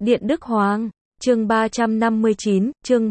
Điện Đức Hoàng, chương 359, chương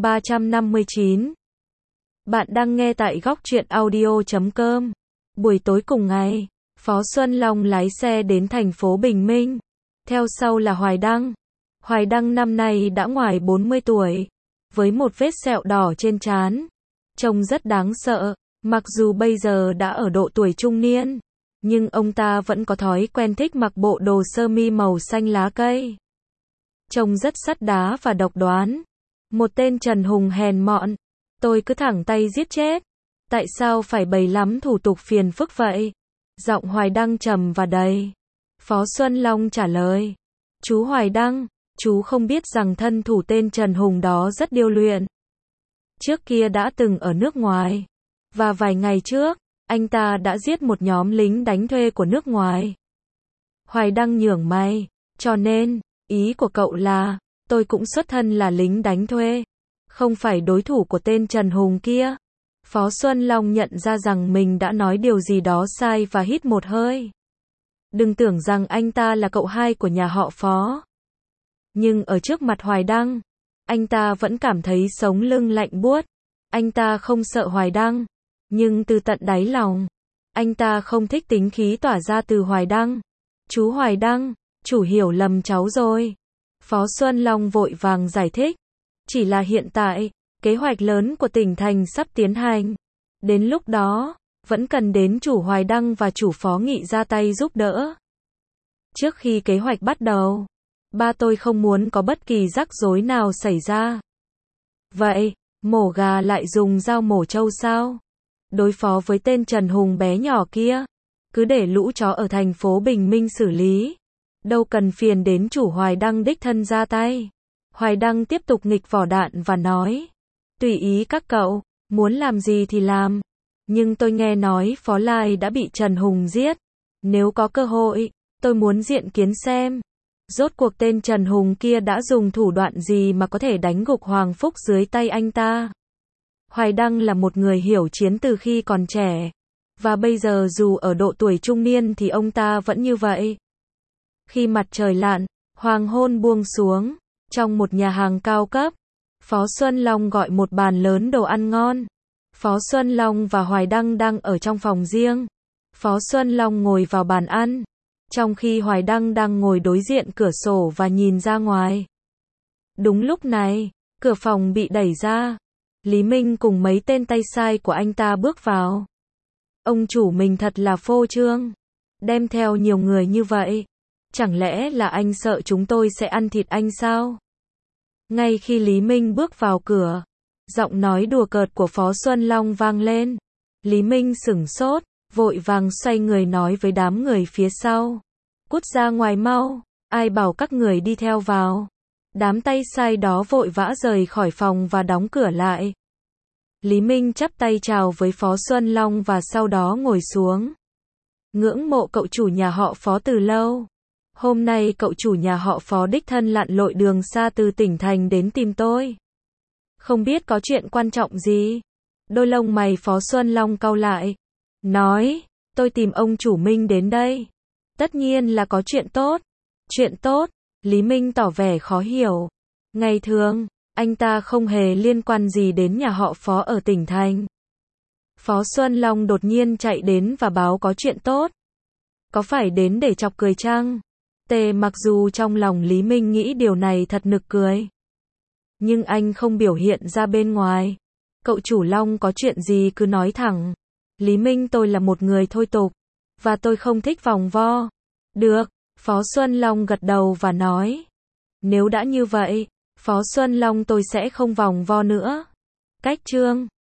359. Bạn đang nghe tại góc truyện audio.com. Buổi tối cùng ngày, Phó Xuân Long lái xe đến thành phố Bình Minh. Theo sau là Hoài Đăng. Hoài Đăng năm nay đã ngoài 40 tuổi, với một vết sẹo đỏ trên trán. Trông rất đáng sợ, mặc dù bây giờ đã ở độ tuổi trung niên, nhưng ông ta vẫn có thói quen thích mặc bộ đồ sơ mi màu xanh lá cây. Trông rất sắt đá và độc đoán. Một tên Trần Hùng hèn mọn. Tôi cứ thẳng tay giết chết. Tại sao phải bày lắm thủ tục phiền phức vậy? Giọng Hoài Đăng trầm và đầy. Phó Xuân Long trả lời. Chú Hoài Đăng, chú không biết rằng thân thủ tên Trần Hùng đó rất điêu luyện. Trước kia đã từng ở nước ngoài. Và vài ngày trước, anh ta đã giết một nhóm lính đánh thuê của nước ngoài. Hoài Đăng nhướng mày. Cho nên, ý của cậu là, tôi cũng xuất thân là lính đánh thuê, không phải đối thủ của tên Trần Hùng kia. Phó Xuân Long nhận ra rằng mình đã nói điều gì đó sai và hít một hơi. Đừng tưởng rằng anh ta là cậu hai của nhà họ Phó. Nhưng ở trước mặt Hoài Đăng, anh ta vẫn cảm thấy sống lưng lạnh buốt. Anh ta không sợ Hoài Đăng, nhưng từ tận đáy lòng, anh ta không thích tính khí tỏa ra từ Hoài Đăng. Chú Hoài Đăng, chủ hiểu lầm cháu rồi. Phó Xuân Long vội vàng giải thích. Chỉ là hiện tại, kế hoạch lớn của tỉnh thành sắp tiến hành. Đến lúc đó, vẫn cần đến chủ Hoài Đăng và chủ Phó Nghị ra tay giúp đỡ. Trước khi kế hoạch bắt đầu, ba tôi không muốn có bất kỳ rắc rối nào xảy ra. Vậy, mổ gà lại dùng dao mổ trâu sao? Đối phó với tên Trần Hùng bé nhỏ kia, cứ để lũ chó ở thành phố Bình Minh xử lý. Đâu cần phiền đến chủ Hoài Đăng đích thân ra tay. Hoài Đăng tiếp tục nghịch vỏ đạn và nói. Tùy ý các cậu, muốn làm gì thì làm. Nhưng tôi nghe nói Phó Lai đã bị Trần Hùng giết. Nếu có cơ hội, tôi muốn diện kiến xem. Rốt cuộc tên Trần Hùng kia đã dùng thủ đoạn gì mà có thể đánh gục Hoàng Phúc dưới tay anh ta. Hoài Đăng là một người hiểu chiến từ khi còn trẻ. Và bây giờ dù ở độ tuổi trung niên thì ông ta vẫn như vậy. Khi mặt trời lặn, hoàng hôn buông xuống, trong một nhà hàng cao cấp, Phó Xuân Long gọi một bàn lớn đồ ăn ngon. Phó Xuân Long và Hoài Đăng đang ở trong phòng riêng. Phó Xuân Long ngồi vào bàn ăn, trong khi Hoài Đăng đang ngồi đối diện cửa sổ và nhìn ra ngoài. Đúng lúc này, cửa phòng bị đẩy ra. Lý Minh cùng mấy tên tay sai của anh ta bước vào. Ông chủ mình thật là phô trương. Đem theo nhiều người như vậy. Chẳng lẽ là anh sợ chúng tôi sẽ ăn thịt anh sao? Ngay khi Lý Minh bước vào cửa, giọng nói đùa cợt của Phó Xuân Long vang lên. Lý Minh sửng sốt, vội vàng xoay người nói với đám người phía sau. Cút ra ngoài mau, ai bảo các người đi theo vào. Đám tay sai đó vội vã rời khỏi phòng và đóng cửa lại. Lý Minh chắp tay chào với Phó Xuân Long và sau đó ngồi xuống. Ngưỡng mộ cậu chủ nhà họ Phó từ lâu. Hôm nay cậu chủ nhà họ Phó đích thân lặn lội đường xa từ tỉnh thành đến tìm tôi. Không biết có chuyện quan trọng gì? Đôi lông mày Phó Xuân Long cau lại. Nói, tôi tìm ông chủ Minh đến đây. Tất nhiên là có chuyện tốt. Chuyện tốt? Lý Minh tỏ vẻ khó hiểu. Ngày thường, anh ta không hề liên quan gì đến nhà họ Phó ở tỉnh thành. Phó Xuân Long đột nhiên chạy đến và báo có chuyện tốt. Có phải đến để chọc cười chăng? Mặc dù trong lòng Lý Minh nghĩ điều này thật nực cười. Nhưng anh không biểu hiện ra bên ngoài. Cậu chủ Long có chuyện gì cứ nói thẳng. Lý Minh tôi là một người thôi tục. Và tôi không thích vòng vo. Được, Phó Xuân Long gật đầu và nói. Nếu đã như vậy, Phó Xuân Long tôi sẽ không vòng vo nữa. Cách chương